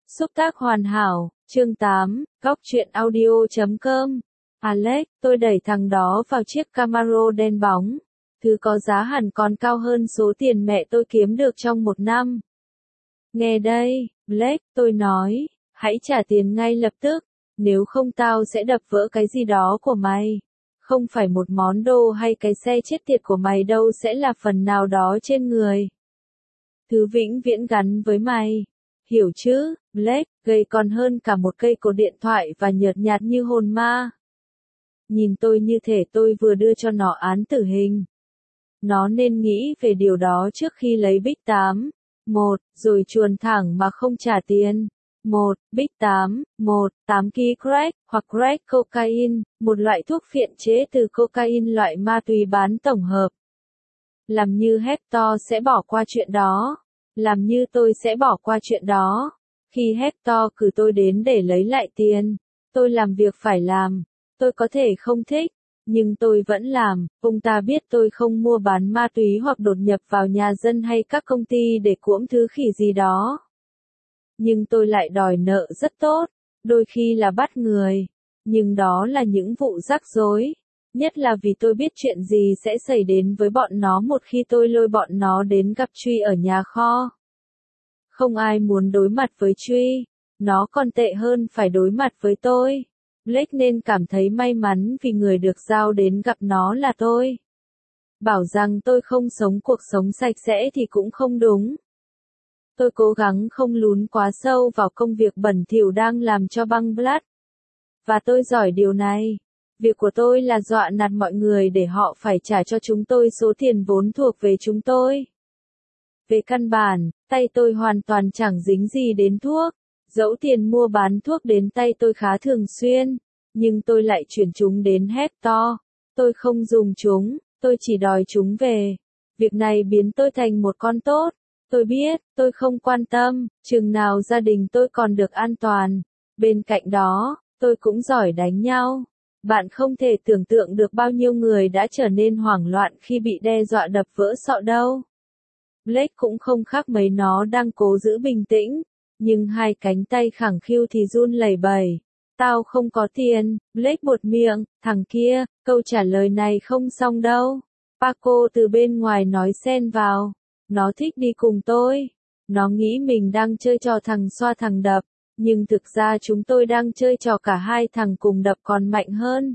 Xúc tác hoàn hảo, chương 8, góc truyện audio.com. Alex, tôi đẩy thằng đó vào chiếc Camaro đen bóng. Thứ có giá hẳn còn cao hơn số tiền mẹ tôi kiếm được trong một năm. Nghe đây, Blake, tôi nói, hãy trả tiền ngay lập tức, nếu không tao sẽ đập vỡ cái gì đó của mày. Không phải một món đồ hay cái xe chết tiệt của mày đâu, sẽ là phần nào đó trên người. Thứ vĩnh viễn gắn với mày. Hiểu chứ, Blake, gầy còn hơn cả một cây cột điện thoại và nhợt nhạt như hồn ma. Nhìn tôi như thể tôi vừa đưa cho nó án tử hình. Nó nên nghĩ về điều đó trước khi lấy Big 8. Rồi chuồn thẳng mà không trả tiền. Big 8, 8 kg crack, hoặc crack cocaine, một loại thuốc phiện chế từ cocaine, loại ma túy bán tổng hợp. Làm như Hector sẽ bỏ qua chuyện đó. Làm như tôi sẽ bỏ qua chuyện đó. Khi Hector cử tôi đến để lấy lại tiền, tôi làm việc phải làm. Tôi có thể không thích, nhưng tôi vẫn làm. Ông ta biết tôi không mua bán ma túy hoặc đột nhập vào nhà dân hay các công ty để cuỗm thứ khỉ gì đó. Nhưng tôi lại đòi nợ rất tốt, đôi khi là bắt người. Nhưng đó là những vụ rắc rối. Nhất là vì tôi biết chuyện gì sẽ xảy đến với bọn nó một khi tôi lôi bọn nó đến gặp Truy ở nhà kho. Không ai muốn đối mặt với Truy. Nó còn tệ hơn phải đối mặt với tôi. Blake nên cảm thấy may mắn vì người được giao đến gặp nó là tôi. Bảo rằng tôi không sống cuộc sống sạch sẽ thì cũng không đúng. Tôi cố gắng không lún quá sâu vào công việc bẩn thỉu đang làm cho băng Blood. Và tôi giỏi điều này. Việc của tôi là dọa nạt mọi người để họ phải trả cho chúng tôi số tiền vốn thuộc về chúng tôi. Về căn bản, tay tôi hoàn toàn chẳng dính gì đến thuốc. Dẫu tiền mua bán thuốc đến tay tôi khá thường xuyên, nhưng tôi lại chuyển chúng đến Hector. Tôi không dùng chúng, tôi chỉ đòi chúng về. Việc này biến tôi thành một con tốt. Tôi biết, tôi không quan tâm, chừng nào gia đình tôi còn được an toàn. Bên cạnh đó, tôi cũng giỏi đánh nhau. Bạn không thể tưởng tượng được bao nhiêu người đã trở nên hoảng loạn khi bị đe dọa đập vỡ sọ đâu. Blake cũng không khác mấy, nó đang cố giữ bình tĩnh, nhưng hai cánh tay khẳng khiu thì run lẩy bẩy. Tao không có tiền, Blake buột miệng, thằng kia, câu trả lời này không xong đâu. Paco từ bên ngoài nói xen vào. Nó thích đi cùng tôi. Nó nghĩ mình đang chơi trò thằng xoa thằng đập, nhưng thực ra chúng tôi đang chơi trò cả hai thằng cùng đập còn mạnh hơn.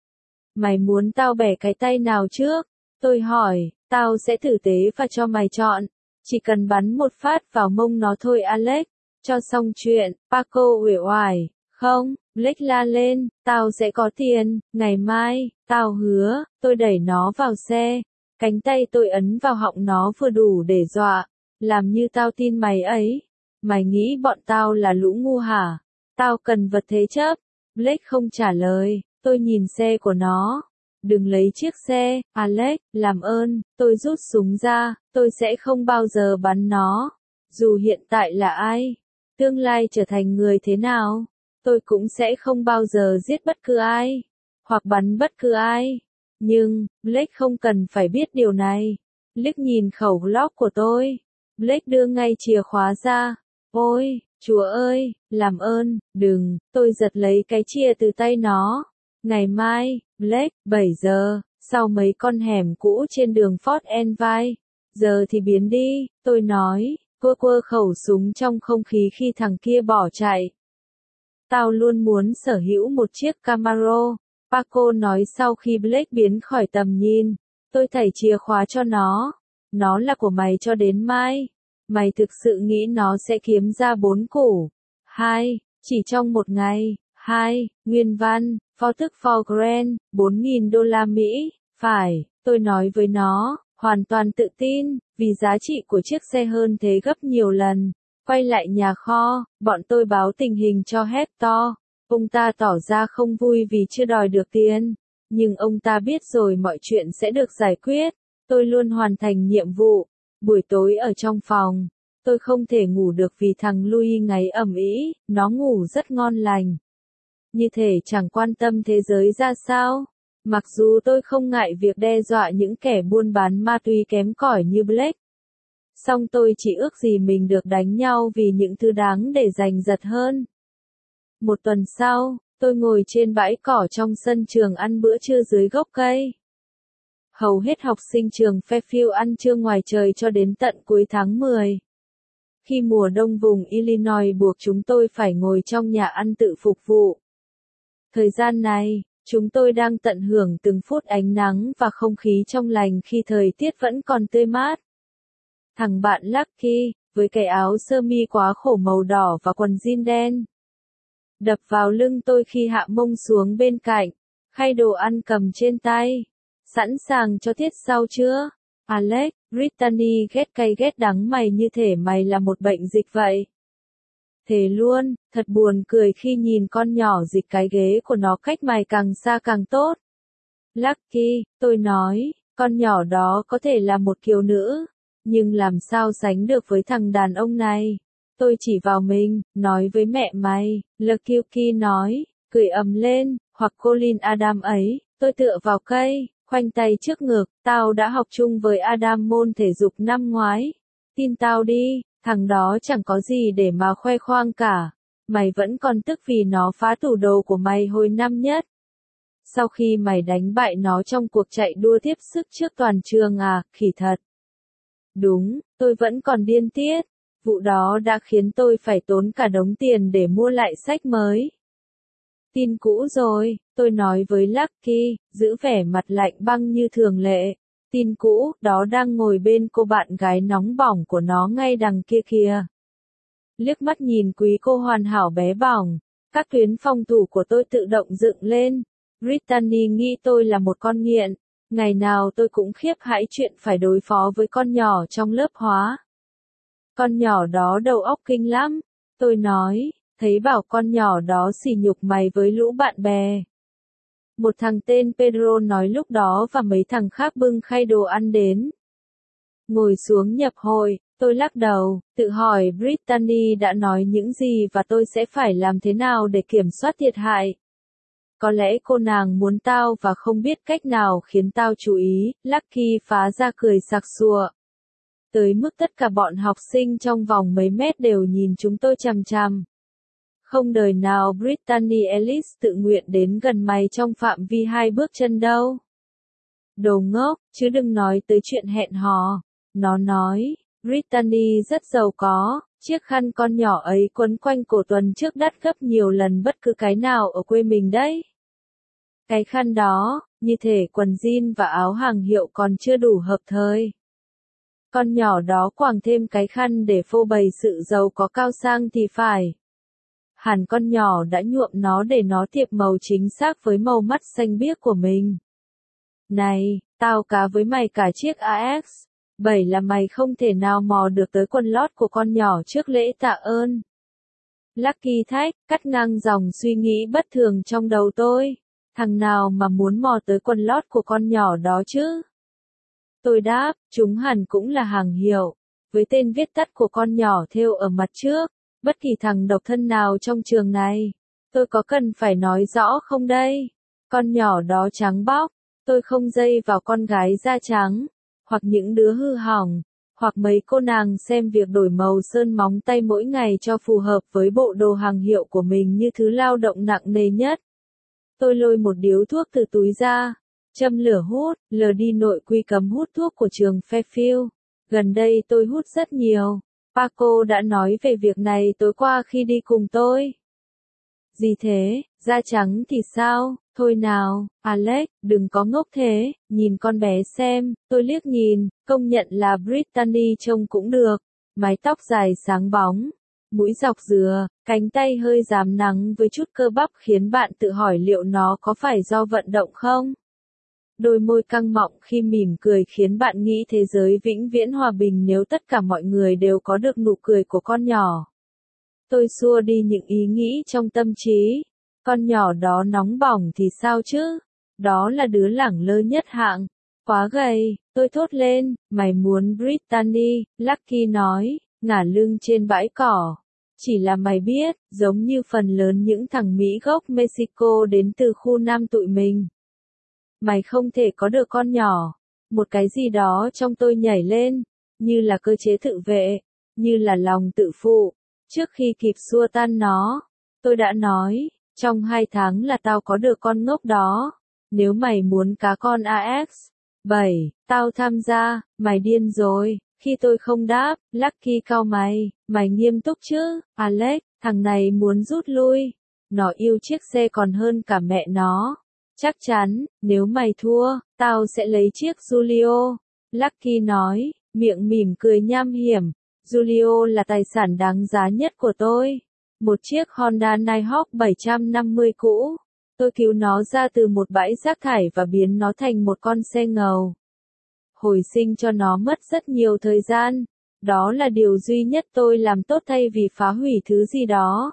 Mày muốn tao bẻ cái tay nào trước? Tôi hỏi, tao sẽ tử tế và cho mày chọn. Chỉ cần bắn một phát vào mông nó thôi Alex. Cho xong chuyện, Paco uể oải. Không, Blake la lên, tao sẽ có tiền, ngày mai, tao hứa. Tôi đẩy nó vào xe. Cánh tay tôi ấn vào họng nó vừa đủ để dọa. Làm như tao tin mày ấy. Mày nghĩ bọn tao là lũ ngu hả? Tao cần vật thế chấp. Blake không trả lời. Tôi nhìn xe của nó. Đừng lấy chiếc xe, Alex, làm ơn. Tôi rút súng ra. Tôi sẽ không bao giờ bắn nó. Dù hiện tại là ai, tương lai trở thành người thế nào, tôi cũng sẽ không bao giờ giết bất cứ ai, hoặc bắn bất cứ ai. Nhưng, Blake không cần phải biết điều này. Liếc nhìn khẩu Glock của tôi. Blake đưa ngay chìa khóa ra. Ôi, Chúa ơi, làm ơn, đừng. Tôi giật lấy cái chìa từ tay nó. Ngày mai, Blake, 7 giờ, sau mấy con hẻm cũ trên đường Fort Envy. Giờ thì biến đi, tôi nói, quơ khẩu súng trong không khí khi thằng kia bỏ chạy. Tao luôn muốn sở hữu một chiếc Camaro. Paco nói sau khi Blake biến khỏi tầm nhìn. Tôi thảy chìa khóa cho nó. Nó là của mày cho đến mai. Mày thực sự nghĩ nó sẽ kiếm ra 4 củ? 2. Chỉ trong một ngày. 2. Nguyên văn, phó thức for grand, 4.000 đô la Mỹ. Phải, tôi nói với nó, hoàn toàn tự tin, vì giá trị của chiếc xe hơn thế gấp nhiều lần. Quay lại nhà kho, bọn tôi báo tình hình cho Hector. Ông ta tỏ ra không vui vì chưa đòi được tiền. Nhưng ông ta biết rồi mọi chuyện sẽ được giải quyết. Tôi luôn hoàn thành nhiệm vụ. Buổi tối ở trong phòng, tôi không thể ngủ được vì thằng Louis ngáy ầm ĩ, nó ngủ rất ngon lành. Như thể chẳng quan tâm thế giới ra sao. Mặc dù tôi không ngại việc đe dọa những kẻ buôn bán ma túy kém cỏi như Blake. Song tôi chỉ ước gì mình được đánh nhau vì những thứ đáng để giành giật hơn. Một tuần sau, tôi ngồi trên bãi cỏ trong sân trường ăn bữa trưa dưới gốc cây. Hầu hết học sinh trường Fairfield ăn trưa ngoài trời cho đến tận cuối tháng 10. Khi mùa đông vùng Illinois buộc chúng tôi phải ngồi trong nhà ăn tự phục vụ. Thời gian này, chúng tôi đang tận hưởng từng phút ánh nắng và không khí trong lành khi thời tiết vẫn còn tươi mát. Thằng bạn Lucky, với cái áo sơ mi quá khổ màu đỏ và quần jean đen, đập vào lưng tôi khi hạ mông xuống bên cạnh, khay đồ ăn cầm trên tay. Sẵn sàng cho tiết sau chưa? Alex, Brittany ghét cay ghét đắng mày như thể mày là một bệnh dịch vậy. Thề luôn, thật buồn cười khi nhìn con nhỏ dịch cái ghế của nó cách mày càng xa càng tốt. Lucky, tôi nói, con nhỏ đó có thể là một kiều nữ, nhưng làm sao sánh được với thằng đàn ông này. Tôi chỉ vào mình, nói với mẹ mày, Lucky nói, cười ầm lên, hoặc Colin Adam ấy, tôi tựa vào cây, khoanh tay trước ngực, tao đã học chung với Adam môn thể dục năm ngoái. Tin tao đi, thằng đó chẳng có gì để mà khoe khoang cả. Mày vẫn còn tức vì nó phá tủ đồ của mày hồi năm nhất. Sau khi mày đánh bại nó trong cuộc chạy đua tiếp sức trước toàn trường à, khỉ thật. Đúng, tôi vẫn còn điên tiết. Vụ đó đã khiến tôi phải tốn cả đống tiền để mua lại sách mới. Tin cũ rồi, tôi nói với Lucky, giữ vẻ mặt lạnh băng như thường lệ. Tin cũ, đó đang ngồi bên cô bạn gái nóng bỏng của nó ngay đằng kia kìa. Liếc mắt nhìn quý cô hoàn hảo bé bỏng, các tuyến phòng thủ của tôi tự động dựng lên. Brittany nghĩ tôi là một con nghiện, ngày nào tôi cũng khiếp hãi chuyện phải đối phó với con nhỏ trong lớp hóa. Con nhỏ đó đầu óc kinh lắm, tôi nói, thấy bảo con nhỏ đó sỉ nhục mày với lũ bạn bè. Một thằng tên Pedro nói lúc đó và mấy thằng khác bưng khay đồ ăn đến. Ngồi xuống nhập hội, tôi lắc đầu, tự hỏi Brittany đã nói những gì và tôi sẽ phải làm thế nào để kiểm soát thiệt hại. Có lẽ cô nàng muốn tao và không biết cách nào khiến tao chú ý, Lucky phá ra cười sặc sụa. Tới mức tất cả bọn học sinh trong vòng mấy mét đều nhìn chúng tôi chằm chằm. Không đời nào Brittany Ellis tự nguyện đến gần mày trong phạm vi 2 bước chân đâu. Đồ ngốc, chứ đừng nói tới chuyện hẹn hò. Nó nói, Brittany rất giàu có, chiếc khăn con nhỏ ấy quấn quanh cổ tuần trước đắt gấp nhiều lần bất cứ cái nào ở quê mình đấy. Cái khăn đó, như thể quần jean và áo hàng hiệu còn chưa đủ hợp thời. Con nhỏ đó quàng thêm cái khăn để phô bày sự giàu có cao sang thì phải. Hẳn con nhỏ đã nhuộm nó để nó tiệp màu chính xác với màu mắt xanh biếc của mình. Này, tao cá với mày cả chiếc AX7 là mày không thể nào mò được tới quần lót của con nhỏ trước lễ tạ ơn. Lucky thách, cắt ngang dòng suy nghĩ bất thường trong đầu tôi. Thằng nào mà muốn mò tới quần lót của con nhỏ đó chứ? Tôi đáp, chúng hẳn cũng là hàng hiệu, với tên viết tắt của con nhỏ thêu ở mặt trước. Bất kỳ thằng độc thân nào trong trường này, tôi có cần phải nói rõ không đây? Con nhỏ đó trắng bóc, tôi không dây vào con gái da trắng, hoặc những đứa hư hỏng, hoặc mấy cô nàng xem việc đổi màu sơn móng tay mỗi ngày cho phù hợp với bộ đồ hàng hiệu của mình như thứ lao động nặng nề nhất. Tôi lôi một điếu thuốc từ túi ra, châm lửa hút, lờ đi nội quy cấm hút thuốc của trường Fairfield. Gần đây tôi hút rất nhiều. Paco đã nói về việc này tối qua khi đi cùng tôi. Gì thế, da trắng thì sao, thôi nào, Alex, đừng có ngốc thế, nhìn con bé xem, tôi liếc nhìn, công nhận là Brittany trông cũng được, mái tóc dài sáng bóng, mũi dọc dừa, cánh tay hơi rám nắng với chút cơ bắp khiến bạn tự hỏi liệu nó có phải do vận động không? Đôi môi căng mọng khi mỉm cười khiến bạn nghĩ thế giới vĩnh viễn hòa bình nếu tất cả mọi người đều có được nụ cười của con nhỏ. Tôi xua đi những ý nghĩ trong tâm trí. Con nhỏ đó nóng bỏng thì sao chứ? Đó là đứa lẳng lơ nhất hạng. Quá gầy, tôi thốt lên, mày muốn Brittany, Lucky nói, ngả lưng trên bãi cỏ. Chỉ là mày biết, giống như phần lớn những thằng Mỹ gốc Mexico đến từ khu Nam tụi mình. Mày không thể có được con nhỏ. Một cái gì đó trong tôi nhảy lên. như là cơ chế tự vệ, như là lòng tự phụ. Trước khi kịp xua tan nó, tôi đã nói, trong 2 tháng là tao có được con ngốc đó. Nếu mày muốn cá con AX, 7, tao tham gia, mày điên rồi. Khi tôi không đáp, Lucky cau mày nghiêm túc chứ, Alex, thằng này muốn rút lui. Nó yêu chiếc xe còn hơn cả mẹ nó. Chắc chắn, nếu mày thua, tao sẽ lấy chiếc Giulio. Lucky nói, miệng mỉm cười nham hiểm. Giulio là tài sản đáng giá nhất của tôi. Một chiếc Honda Nighthawk 750 cũ. Tôi cứu nó ra từ một bãi rác thải và biến nó thành một con xe ngầu. Hồi sinh cho nó mất rất nhiều thời gian. Đó là điều duy nhất tôi làm tốt thay vì phá hủy thứ gì đó.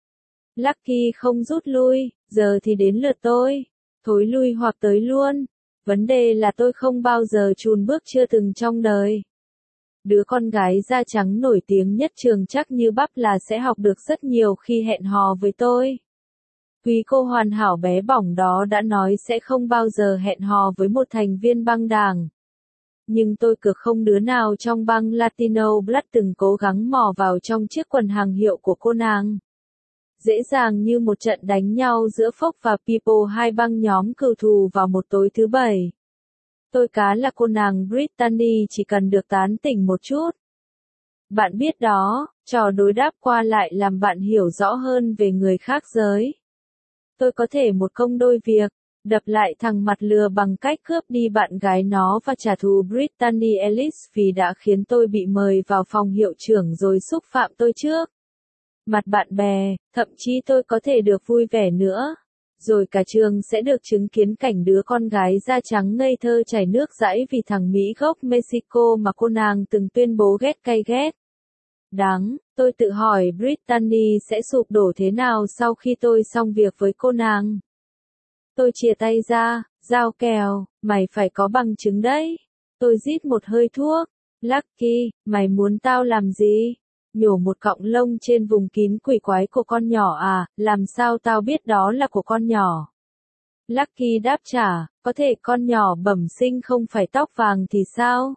Lucky không rút lui, giờ thì đến lượt tôi. Thối lui hoặc tới luôn. Vấn đề là tôi không bao giờ chùn bước chưa từng trong đời. Đứa con gái da trắng nổi tiếng nhất trường chắc như bắp là sẽ học được rất nhiều khi hẹn hò với tôi. Quý cô hoàn hảo bé bỏng đó đã nói sẽ không bao giờ hẹn hò với một thành viên băng đảng. Nhưng tôi cực không đứa nào trong băng Latino Blood từng cố gắng mò vào trong chiếc quần hàng hiệu của cô nàng. Dễ dàng như một trận đánh nhau giữa Fox và People, hai băng nhóm cừu thù vào một tối thứ Bảy. Tôi cá là cô nàng Brittany chỉ cần được tán tỉnh một chút. Bạn biết đó, trò đối đáp qua lại làm bạn hiểu rõ hơn về người khác giới. Tôi có thể một công đôi việc, đập lại thằng mặt lừa bằng cách cướp đi bạn gái nó và trả thù Brittany Ellis vì đã khiến tôi bị mời vào phòng hiệu trưởng rồi xúc phạm tôi trước mặt bạn bè, thậm chí tôi có thể được vui vẻ nữa. Rồi cả trường sẽ được chứng kiến cảnh đứa con gái da trắng ngây thơ chảy nước dãi vì thằng Mỹ gốc Mexico mà cô nàng từng tuyên bố ghét cay ghét. Đáng, tôi tự hỏi Brittany sẽ sụp đổ thế nào sau khi tôi xong việc với cô nàng. Tôi chìa tay ra, giao kèo, mày phải có bằng chứng đấy. Tôi rít một hơi thuốc. Lucky, mày muốn tao làm gì? Nhổ một cọng lông trên vùng kín quỷ quái của con nhỏ à, làm sao tao biết đó là của con nhỏ? Lucky đáp trả, có thể con nhỏ bẩm sinh không phải tóc vàng thì sao?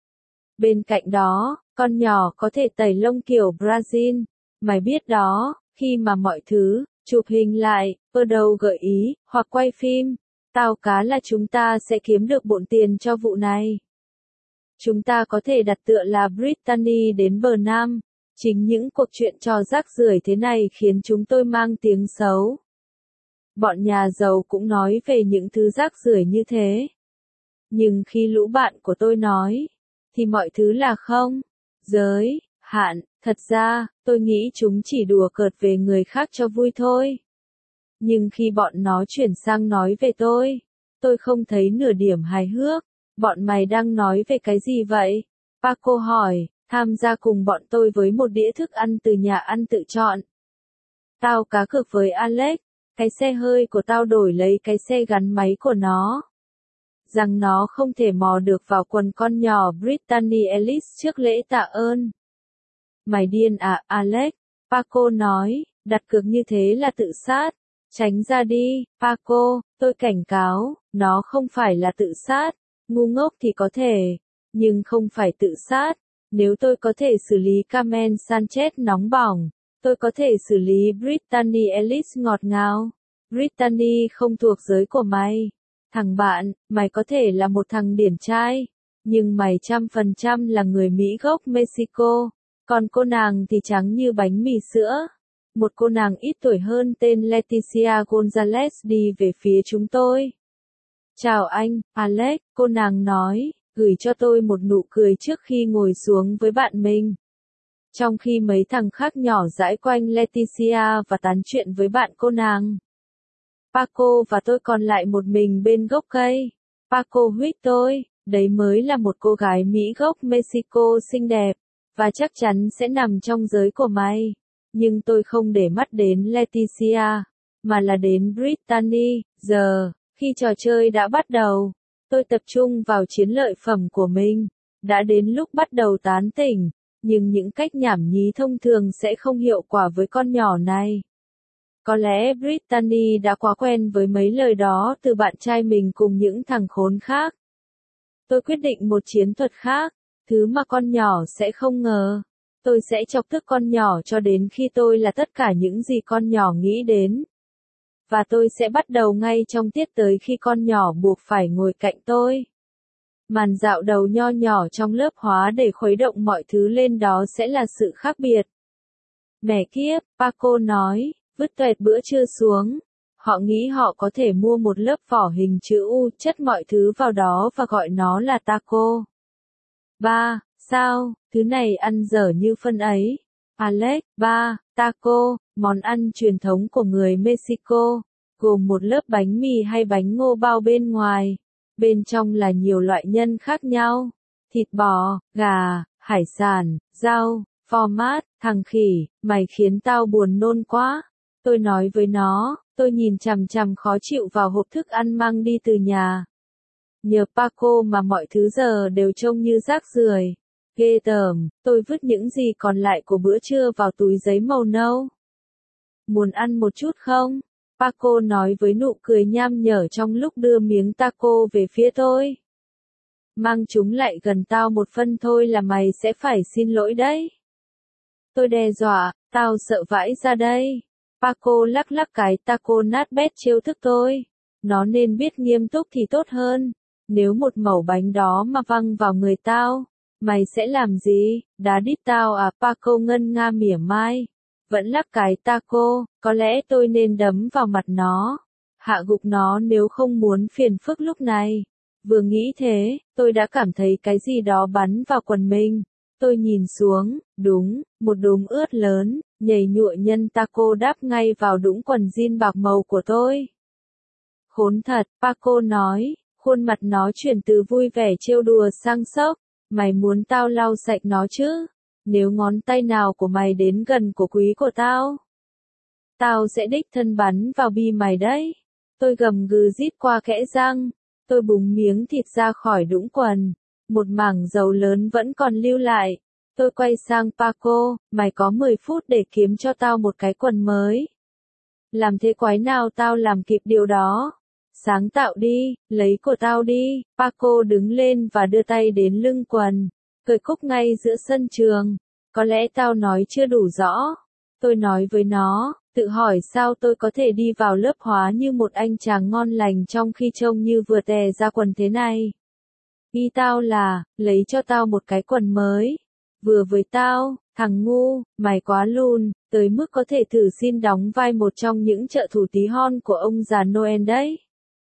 Bên cạnh đó, con nhỏ có thể tẩy lông kiểu Brazil. Mày biết đó, khi mà mọi thứ, chụp hình lại, ở đầu gợi ý, hoặc quay phim, tao cá là chúng ta sẽ kiếm được bộn tiền cho vụ này. Chúng ta có thể đặt tựa là Brittany đến bờ Nam. Chính những cuộc chuyện trò rác rưởi thế này khiến chúng tôi mang tiếng xấu. Bọn nhà giàu cũng nói về những thứ rác rưởi như thế. Nhưng khi lũ bạn của tôi nói, thì mọi thứ là không. Giới, hạn, thật ra, tôi nghĩ chúng chỉ đùa cợt về người khác cho vui thôi. Nhưng khi bọn nó chuyển sang nói về tôi không thấy nửa điểm hài hước. Bọn mày đang nói về cái gì vậy? Paco hỏi, tham gia cùng bọn tôi với một đĩa thức ăn từ nhà ăn tự chọn. Tao cá cược với Alex, cái xe hơi của tao đổi lấy cái xe gắn máy của nó. Rằng nó không thể mò được vào quần con nhỏ Brittany Ellis trước lễ tạ ơn. Mày điên à, Alex? Paco nói, đặt cược như thế là tự sát. Tránh ra đi, Paco, tôi cảnh cáo, nó không phải là tự sát. Ngu ngốc thì có thể, nhưng không phải tự sát. Nếu tôi có thể xử lý Carmen Sanchez nóng bỏng, tôi có thể xử lý Brittany Ellis ngọt ngào. Brittany không thuộc giới của mày. Thằng bạn, mày có thể là một thằng điển trai, nhưng mày 100% là người Mỹ gốc Mexico. Còn cô nàng thì trắng như bánh mì sữa. Một cô nàng ít tuổi hơn tên Leticia Gonzalez đi về phía chúng tôi. Chào anh, Alex, cô nàng nói, gửi cho tôi một nụ cười trước khi ngồi xuống với bạn mình. Trong khi mấy thằng khác nhỏ dãi quanh Leticia và tán chuyện với bạn cô nàng. Paco và tôi còn lại một mình bên gốc cây. Paco huých tôi, đấy mới là một cô gái Mỹ gốc Mexico xinh đẹp, và chắc chắn sẽ nằm trong giới của mày. Nhưng tôi không để mắt đến Leticia, mà là đến Brittany. Giờ, khi trò chơi đã bắt đầu, tôi tập trung vào chiến lợi phẩm của mình. Đã đến lúc bắt đầu tán tỉnh, nhưng những cách nhảm nhí thông thường sẽ không hiệu quả với con nhỏ này. Có lẽ Brittany đã quá quen với mấy lời đó từ bạn trai mình cùng những thằng khốn khác. Tôi quyết định một chiến thuật khác. Thứ mà con nhỏ sẽ không ngờ. Tôi sẽ chọc tức con nhỏ cho đến khi tôi là tất cả những gì con nhỏ nghĩ đến. Và tôi sẽ bắt đầu ngay trong tiết tới khi con nhỏ buộc phải ngồi cạnh tôi. Màn dạo đầu nho nhỏ trong lớp hóa để khuấy động mọi thứ lên đó sẽ là sự khác biệt. Mẹ kiếp, Paco nói, vứt tuệt bữa trưa xuống. Họ nghĩ họ có thể mua một lớp vỏ hình chữ U, chất mọi thứ vào đó và gọi nó là taco. Ba, sao, thứ này ăn dở như phân ấy. Alex, ba, taco, món ăn truyền thống của người Mexico, gồm một lớp bánh mì hay bánh ngô bao bên ngoài. Bên trong là nhiều loại nhân khác nhau. Thịt bò, gà, hải sản, rau, format, thằng khỉ, mày khiến tao buồn nôn quá. Tôi nói với nó, tôi nhìn chằm chằm khó chịu vào hộp thức ăn mang đi từ nhà. Nhờ Paco mà mọi thứ giờ đều trông như rác rưởi. Ghê tởm, tôi vứt những gì còn lại của bữa trưa vào túi giấy màu nâu. Muốn ăn một chút không? Paco nói với nụ cười nham nhở trong lúc đưa miếng taco về phía tôi. Mang chúng lại gần tao một phân thôi là mày sẽ phải xin lỗi đấy. Tôi đe dọa, tao sợ vãi ra đây. Paco lắc lắc cái taco nát bét trêu thức tôi. Nó nên biết nghiêm túc thì tốt hơn. Nếu một mẩu bánh đó mà văng vào người tao, mày sẽ làm gì? Đá đít tao à? Paco ngân nga mỉa mai. Vẫn lắc cái taco, có lẽ tôi nên đấm vào mặt nó. Hạ gục nó nếu không muốn phiền phức lúc này. Vừa nghĩ thế, tôi đã cảm thấy cái gì đó bắn vào quần mình. Tôi nhìn xuống, đúng, một đốm ướt lớn, nhầy nhụa nhân taco đáp ngay vào đũng quần jean bạc màu của tôi. Khốn thật, Paco nói, khuôn mặt nó chuyển từ vui vẻ trêu đùa sang sốc. Mày muốn tao lau sạch nó chứ? Nếu ngón tay nào của mày đến gần của quý của tao sẽ đích thân bắn vào bi mày đấy. Tôi gầm gừ rít qua kẽ răng. Tôi búng miếng thịt ra khỏi đũng quần. Một mảng dầu lớn vẫn còn lưu lại. Tôi quay sang Paco, mày có 10 phút để kiếm cho tao một cái quần mới. Làm thế quái nào tao làm kịp điều đó? Sáng tạo đi, lấy của tao đi. Paco đứng lên và đưa tay đến lưng quần. Cởi cúc ngay giữa sân trường. Có lẽ tao nói chưa đủ rõ. Tôi nói với nó, tự hỏi sao tôi có thể đi vào lớp hóa như một anh chàng ngon lành trong khi trông như vừa tè ra quần thế này. Ý tao là, lấy cho tao một cái quần mới. Vừa với tao, thằng ngu, mày quá lùn, tới mức có thể thử xin đóng vai một trong những trợ thủ tí hon của ông già Noel đấy.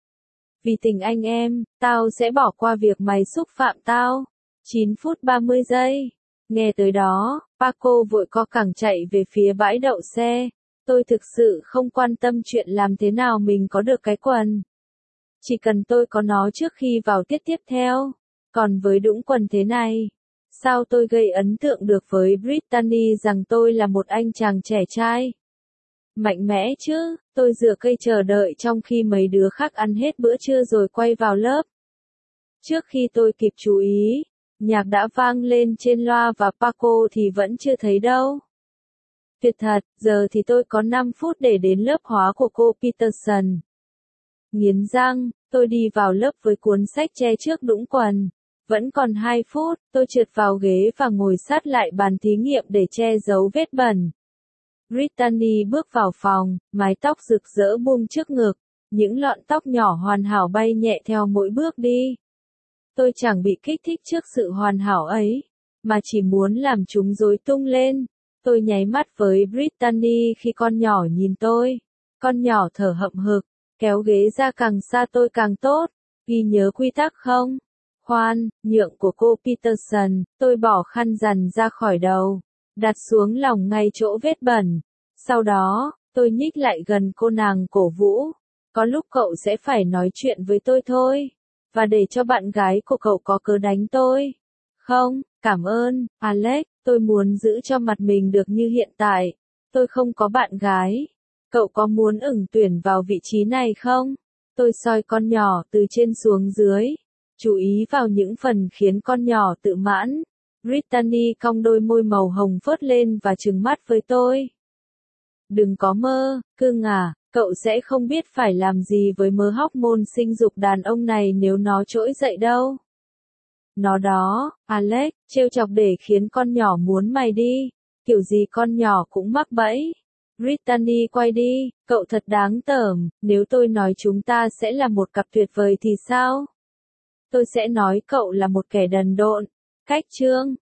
Vì tình anh em, tao sẽ bỏ qua việc mày xúc phạm tao. 9 phút 30 giây. Nghe tới đó, Paco vội co cẳng chạy về phía bãi đậu xe. Tôi thực sự không quan tâm chuyện làm thế nào mình có được cái quần. Chỉ cần tôi có nó trước khi vào tiết tiếp theo. Còn với đũng quần thế này, sao tôi gây ấn tượng được với Brittany rằng tôi là một anh chàng trẻ trai? Mạnh mẽ chứ, tôi dựa cây chờ đợi trong khi mấy đứa khác ăn hết bữa trưa rồi quay vào lớp. Trước khi tôi kịp chú ý, nhạc đã vang lên trên loa và Paco thì vẫn chưa thấy đâu. Tuyệt thật, giờ thì tôi có 5 phút để đến lớp hóa của cô Peterson. Nghiến răng, tôi đi vào lớp với cuốn sách che trước đũng quần. Vẫn còn 2 phút, tôi trượt vào ghế và ngồi sát lại bàn thí nghiệm để che giấu vết bẩn. Brittany bước vào phòng, mái tóc rực rỡ buông trước ngực, những lọn tóc nhỏ hoàn hảo bay nhẹ theo mỗi bước đi. Tôi chẳng bị kích thích trước sự hoàn hảo ấy, mà chỉ muốn làm chúng rối tung lên. Tôi nháy mắt với Brittany khi con nhỏ nhìn tôi. Con nhỏ thở hậm hực, kéo ghế ra càng xa tôi càng tốt. Ghi nhớ quy tắc không? Khoan, nhượng của cô Peterson, tôi bỏ khăn rằn ra khỏi đầu, đặt xuống lòng ngay chỗ vết bẩn. Sau đó, tôi nhích lại gần cô nàng cổ vũ. Có lúc cậu sẽ phải nói chuyện với tôi thôi. Và để cho bạn gái của cậu có cớ đánh tôi. Không, cảm ơn, Alex, tôi muốn giữ cho mặt mình được như hiện tại. Tôi không có bạn gái. Cậu có muốn ửng tuyển vào vị trí này không? Tôi soi con nhỏ từ trên xuống dưới. Chú ý vào những phần khiến con nhỏ tự mãn. Brittany cong đôi môi màu hồng phớt lên và trừng mắt với tôi. Đừng có mơ, cưng à, cậu sẽ không biết phải làm gì với mớ hormone sinh dục đàn ông này nếu nó trỗi dậy đâu. Nó đó, Alex, trêu chọc để khiến con nhỏ muốn mày đi. Kiểu gì con nhỏ cũng mắc bẫy. Brittany quay đi, cậu thật đáng tởm, nếu tôi nói chúng ta sẽ là một cặp tuyệt vời thì sao? Tôi sẽ nói cậu là một kẻ đần độn. Cách chương